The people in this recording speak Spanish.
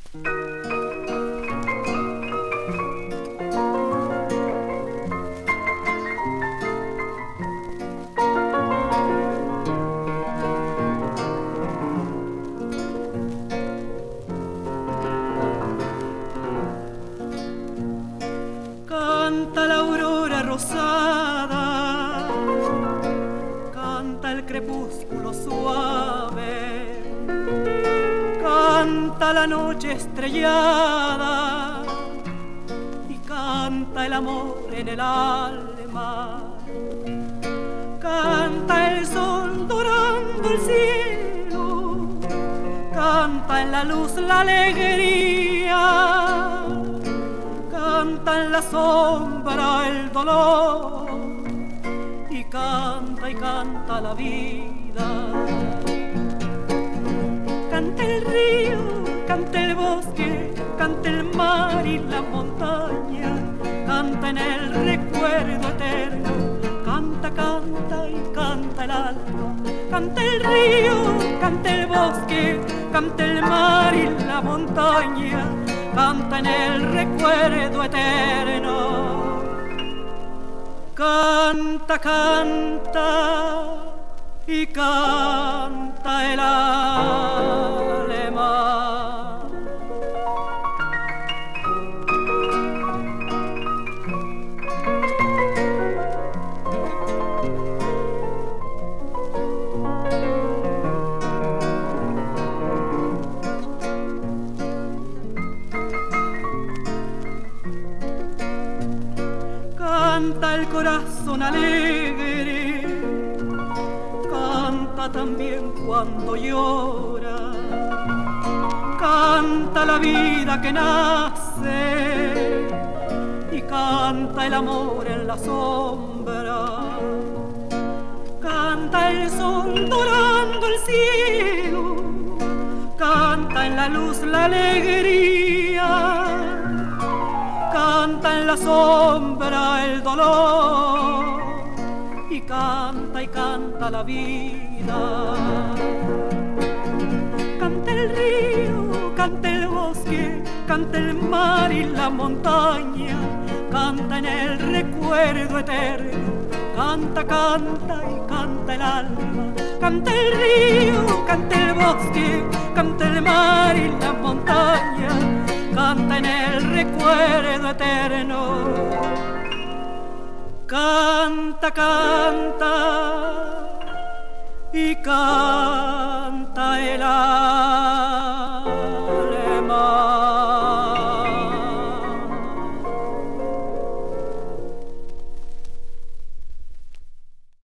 Canta la aurora rosada, canta el crepúsculo suave, canta la noche estrellada y canta el amor en el alma. Canta el sol dorando el cielo, canta en la luz la alegría, canta en la sombra el dolor y canta la vida. Canta el río, canta el bosque, canta el mar y la montaña, canta en el recuerdo eterno, canta, canta y canta el alma. Canta el río, canta el bosque, canta el mar y la montaña, canta en el recuerdo eterno. Canta, canta y canta el alma. Canta el corazón alegre, canta también cuando llora, canta la vida que nace y canta el amor en la sombra. Canta el sol dorando el cielo, canta en la luz la alegría, canta en la sombra el dolor y canta la vida. Canta el río, canta el bosque, canta el mar y la montaña, canta en el recuerdo eterno, canta, canta y canta el alma. Canta el río, canta el bosque, canta el mar y la montaña, canta en el recuerdo eterno. Canta, canta y canta el alma.